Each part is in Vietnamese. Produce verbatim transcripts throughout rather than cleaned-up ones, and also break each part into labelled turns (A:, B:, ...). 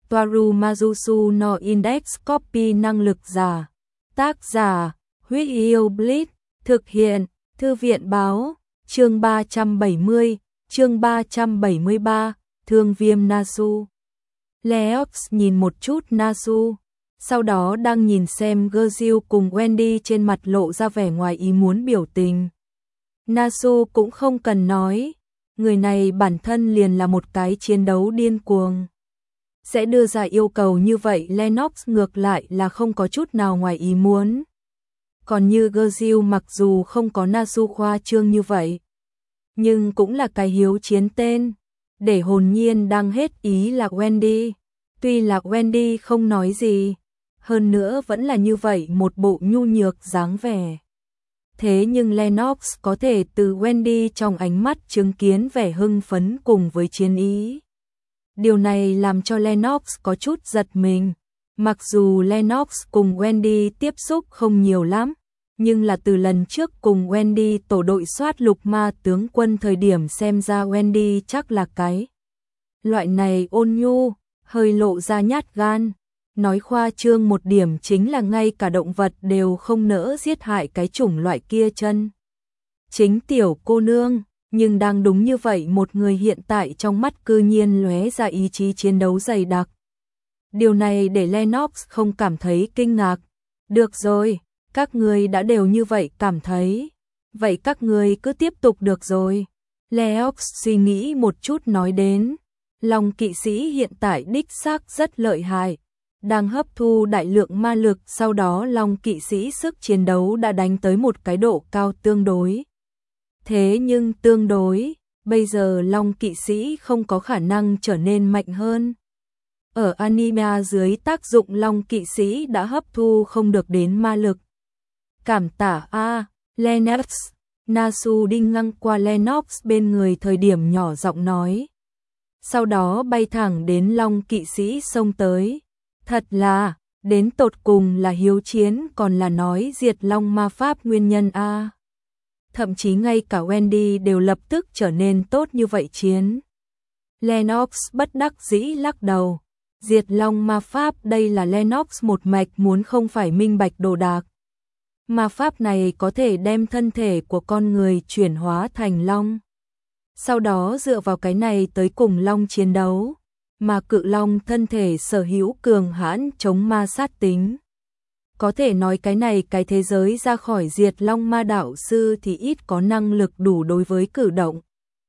A: Toaru Majusu no Index Copy năng lực giả. Tác giả, Huyết Yêu Blitz, thực hiện, Thư viện báo, chương ba trăm bảy mươi, chương ba trăm bảy mươi ba, Thương Viêm Nasu. Leox nhìn một chút Nasu, sau đó đang nhìn xem Gerziu cùng Wendy trên mặt lộ ra vẻ ngoài ý muốn biểu tình. Nasu cũng không cần nói, người này bản thân liền là một cái chiến đấu điên cuồng. Sẽ đưa ra yêu cầu như vậy Lennox ngược lại là không có chút nào ngoài ý muốn. Còn như Gerziu mặc dù không có Nasu khoa trương như vậy, nhưng cũng là cái hiếu chiến tên. Để hồn nhiên đang hết ý là Wendy. Tuy là Wendy không nói gì, hơn nữa vẫn là như vậy một bộ nhu nhược dáng vẻ. Thế nhưng Lennox có thể từ Wendy trong ánh mắt chứng kiến vẻ hưng phấn cùng với chiến ý. Điều này làm cho Lennox có chút giật mình. Mặc dù Lennox cùng Wendy tiếp xúc không nhiều lắm, nhưng là từ lần trước cùng Wendy tổ đội soát lục ma tướng quân thời điểm xem ra Wendy chắc là cái loại này ôn nhu, hơi lộ ra nhát gan. Nói khoa trương một điểm chính là ngay cả động vật đều không nỡ giết hại cái chủng loại kia chân. Chính tiểu cô nương, nhưng đang đúng như vậy một người hiện tại trong mắt cư nhiên lóe ra ý chí chiến đấu dày đặc. Điều này để Lennox không cảm thấy kinh ngạc. Được rồi, các người đã đều như vậy cảm thấy. Vậy các người cứ tiếp tục được rồi. Lennox suy nghĩ một chút nói đến. Long kỵ sĩ hiện tại đích xác rất lợi hại. Đang hấp thu đại lượng ma lực, sau đó Long kỵ sĩ sức chiến đấu đã đánh tới một cái độ cao tương đối. Thế nhưng tương đối, bây giờ Long kỵ sĩ không có khả năng trở nên mạnh hơn. Ở anime dưới tác dụng Long kỵ sĩ đã hấp thu không được đến ma lực. Cảm tả a, Lennox. Nasu đi ngang qua Lennox bên người thời điểm nhỏ giọng nói. Sau đó bay thẳng đến Long kỵ sĩ xông tới. Thật là, đến tột cùng là hiếu chiến còn là nói diệt Long ma pháp nguyên nhân a. Thậm chí ngay cả Wendy đều lập tức trở nên tốt như vậy chiến. Lennox bất đắc dĩ lắc đầu. Diệt Long ma pháp đây là Lennox một mạch muốn không phải minh bạch đồ đạc. Ma pháp này có thể đem thân thể của con người chuyển hóa thành Long. Sau đó dựa vào cái này tới cùng Long chiến đấu. Mà cự Long thân thể sở hữu cường hãn chống ma sát tính. Có thể nói cái này cái thế giới ra khỏi diệt Long ma đạo sư thì ít có năng lực đủ đối với cử động.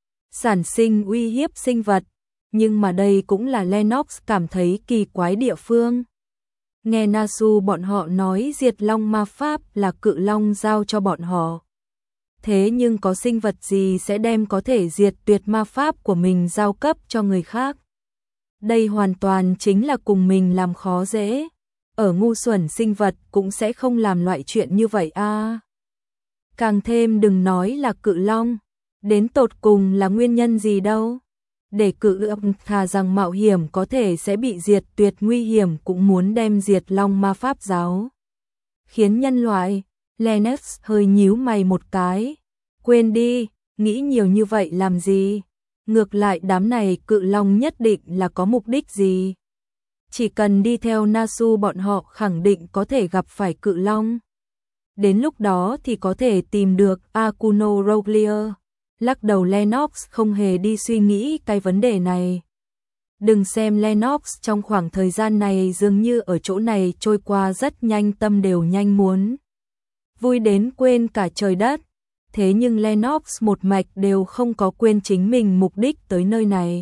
A: Sản sinh uy hiếp sinh vật. Nhưng mà đây cũng là Lennox cảm thấy kỳ quái địa phương. Nghe Nasu bọn họ nói diệt Long ma pháp là cự Long giao cho bọn họ. Thế nhưng có sinh vật gì sẽ đem có thể diệt tuyệt ma pháp của mình giao cấp cho người khác? Đây hoàn toàn chính là cùng mình làm khó dễ. Ở ngu xuẩn sinh vật cũng sẽ không làm loại chuyện như vậy a. À. Càng thêm đừng nói là cự Long. Đến tột cùng là nguyên nhân gì đâu. Để cự ấp thà rằng mạo hiểm có thể sẽ bị diệt tuyệt nguy hiểm cũng muốn đem diệt Long ma pháp giáo. Khiến nhân loại, Lennox hơi nhíu mày một cái. Quên đi, nghĩ nhiều như vậy làm gì? Ngược lại đám này cự Long nhất định là có mục đích gì? Chỉ cần đi theo Nasu bọn họ khẳng định có thể gặp phải cự Long. Đến lúc đó thì có thể tìm được Akuno Roglier. Lắc đầu Lennox không hề đi suy nghĩ cái vấn đề này. Đừng xem Lennox trong khoảng thời gian này dường như ở chỗ này trôi qua rất nhanh, tâm đều nhanh muốn vui đến quên cả trời đất. Thế nhưng Lennox một mạch đều không có quên chính mình mục đích tới nơi này.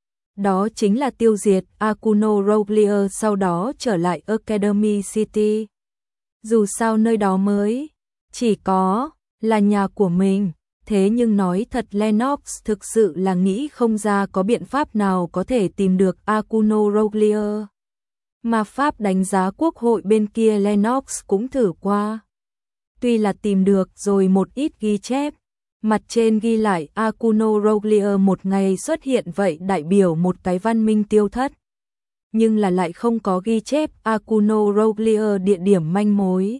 A: Đó chính là tiêu diệt Akuno Roglier, sau đó trở lại Academy City. Dù sao nơi đó mới chỉ có là nhà của mình. Thế nhưng nói thật Lennox thực sự là nghĩ không ra có biện pháp nào có thể tìm được Akuno Roglier. Mà pháp đánh giá quốc hội bên kia Lennox cũng thử qua. Tuy là tìm được rồi một ít ghi chép, mặt trên ghi lại Akuno Roglier một ngày xuất hiện vậy đại biểu một cái văn minh tiêu thất. Nhưng là lại không có ghi chép Akuno Roglier địa điểm manh mối.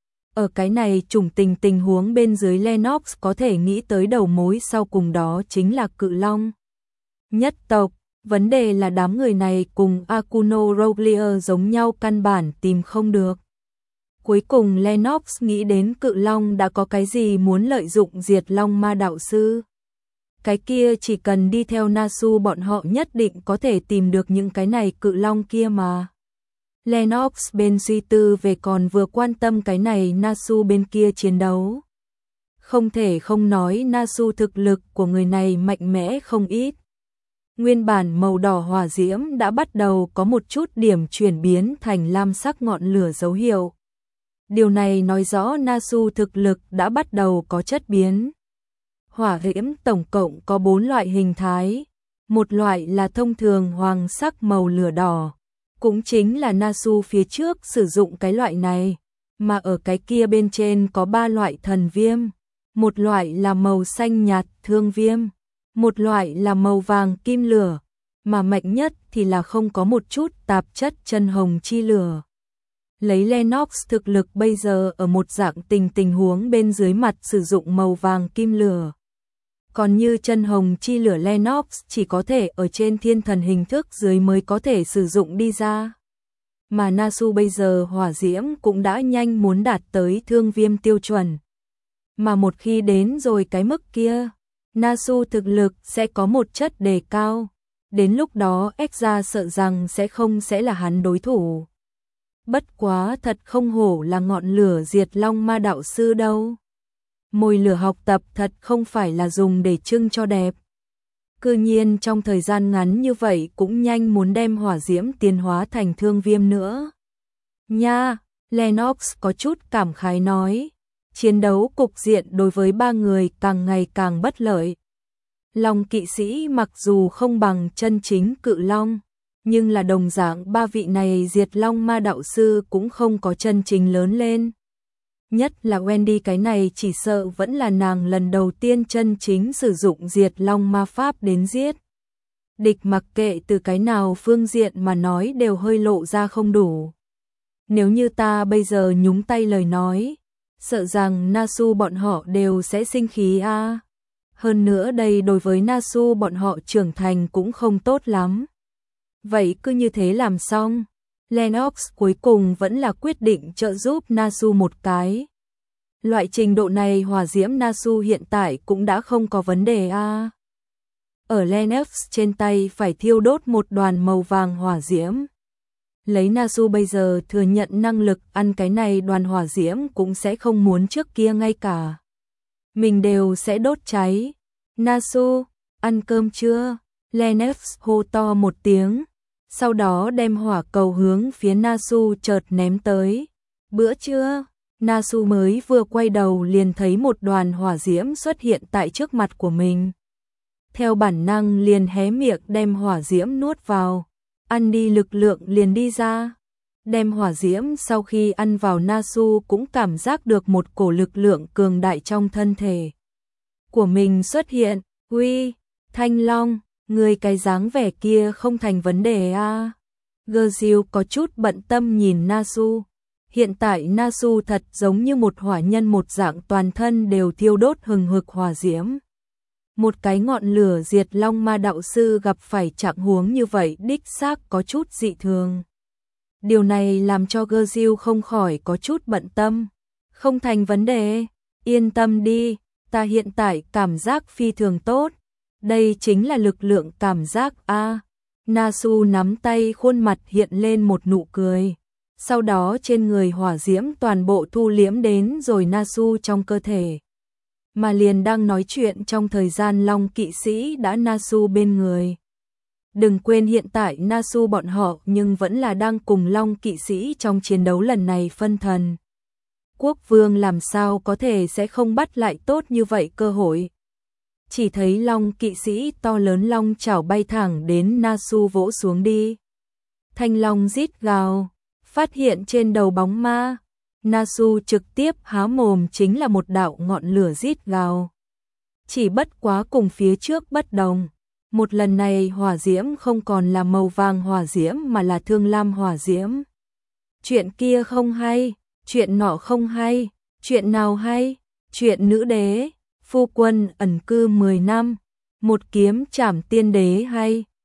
A: Ở cái này trùng tình tình huống bên dưới Lennox có thể nghĩ tới đầu mối sau cùng đó chính là cự Long nhất tộc. Vấn đề là đám người này cùng Akuno Roglier giống nhau căn bản tìm không được. Cuối cùng Lennox nghĩ đến Cự Long đã có cái gì muốn lợi dụng Diệt Long Ma đạo sư. Cái kia chỉ cần đi theo Nasu bọn họ nhất định có thể tìm được những cái này Cự Long kia mà. Lennox bên suy tư về còn vừa quan tâm cái này Nasu bên kia chiến đấu. Không thể không nói Nasu thực lực của người này mạnh mẽ không ít. Nguyên bản màu đỏ hỏa diễm đã bắt đầu có một chút điểm chuyển biến thành lam sắc ngọn lửa dấu hiệu. Điều này nói rõ Nasu thực lực đã bắt đầu có chất biến. Hỏa diễm tổng cộng có bốn loại hình thái. Một loại là thông thường hoàng sắc màu lửa đỏ. Cũng chính là Nasu phía trước sử dụng cái loại này. Mà ở cái kia bên trên có ba loại thần viêm. Một loại là màu xanh nhạt thương viêm. Một loại là màu vàng kim lửa. Mà mạnh nhất thì là không có một chút tạp chất chân hồng chi lửa. Lấy Lennox thực lực bây giờ ở một dạng tình tình huống bên dưới mặt sử dụng màu vàng kim lửa. Còn như chân hồng chi lửa Lennox chỉ có thể ở trên thiên thần hình thức dưới mới có thể sử dụng đi ra. Mà Nasu bây giờ hỏa diễm cũng đã nhanh muốn đạt tới thương viêm tiêu chuẩn. Mà một khi đến rồi cái mức kia, Nasu thực lực sẽ có một chất đề cao. Đến lúc đó Exa sợ rằng sẽ không sẽ là hắn đối thủ. Bất quá thật không hổ là ngọn lửa Diệt Long Ma đạo sư đâu. Mồi lửa học tập thật không phải là dùng để trưng cho đẹp. Cư nhiên trong thời gian ngắn như vậy cũng nhanh muốn đem hỏa diễm tiến hóa thành thương viêm nữa. Nha, Lennox có chút cảm khái nói. Chiến đấu cục diện đối với ba người càng ngày càng bất lợi. Long kỵ sĩ mặc dù không bằng chân chính Cự Long, nhưng là đồng dạng ba vị này Diệt Long Ma đạo sư cũng không có chân chính lớn lên. Nhất là Wendy cái này chỉ sợ vẫn là nàng lần đầu tiên chân chính sử dụng Diệt Long Ma pháp đến giết. Địch mặc kệ từ cái nào phương diện mà nói đều hơi lộ ra không đủ. Nếu như ta bây giờ nhúng tay lời nói, sợ rằng Nasu bọn họ đều sẽ sinh khí a. À. Hơn nữa đây đối với Nasu bọn họ trưởng thành cũng không tốt lắm. Vậy cứ như thế làm xong, Lennox cuối cùng vẫn là quyết định trợ giúp Nasu một cái. Loại trình độ này hỏa diễm Nasu hiện tại cũng đã không có vấn đề a. À. Ở Lennox trên tay phải thiêu đốt một đoàn màu vàng hỏa diễm. Lấy Nasu bây giờ thừa nhận năng lực ăn cái này đoàn hỏa diễm cũng sẽ không muốn trước kia ngay cả. Mình đều sẽ đốt cháy. Nasu, ăn cơm chưa? Lennox hô to một tiếng. Sau đó đem hỏa cầu hướng phía Nasu chợt ném tới. Bữa trưa, Nasu mới vừa quay đầu liền thấy một đoàn hỏa diễm xuất hiện tại trước mặt của mình. Theo bản năng liền hé miệng đem hỏa diễm nuốt vào. Ăn đi lực lượng liền đi ra. Đem hỏa diễm sau khi ăn vào Nasu cũng cảm giác được một cổ lực lượng cường đại trong thân thể của mình xuất hiện. Uy, Thanh Long, người cái dáng vẻ kia không thành vấn đề a. À. Gerziu có chút bận tâm nhìn Nasu. Hiện tại Nasu thật giống như một hỏa nhân một dạng toàn thân đều thiêu đốt hừng hực hỏa diễm. Một cái ngọn lửa Diệt Long Ma đạo sư gặp phải trạng huống như vậy đích xác có chút dị thường. Điều này làm cho Gerziu không khỏi có chút bận tâm. Không thành vấn đề, yên tâm đi, ta hiện tại cảm giác phi thường tốt. Đây chính là lực lượng cảm giác a. À. Nasu nắm tay khuôn mặt hiện lên một nụ cười. Sau đó trên người hỏa diễm toàn bộ thu liễm đến rồi Nasu trong cơ thể. Mà liền đang nói chuyện trong thời gian Long kỵ sĩ đã Nasu bên người. Đừng quên hiện tại Nasu bọn họ nhưng vẫn là đang cùng Long kỵ sĩ trong chiến đấu lần này phân thần. Quốc vương làm sao có thể sẽ không bắt lại tốt như vậy cơ hội. Chỉ thấy Long kỵ sĩ to lớn long chảo bay thẳng đến Nasu vỗ xuống đi. Thanh long rít gào, phát hiện trên đầu bóng ma. Nasu trực tiếp há mồm chính là một đạo ngọn lửa rít gào. Chỉ bất quá cùng phía trước bất đồng. Một lần này hỏa diễm không còn là màu vàng hỏa diễm mà là thương lam hỏa diễm. Chuyện kia không hay, chuyện nọ không hay, chuyện nào hay, chuyện nữ đế, phu quân ẩn cư mười năm, một kiếm trảm tiên đế hay.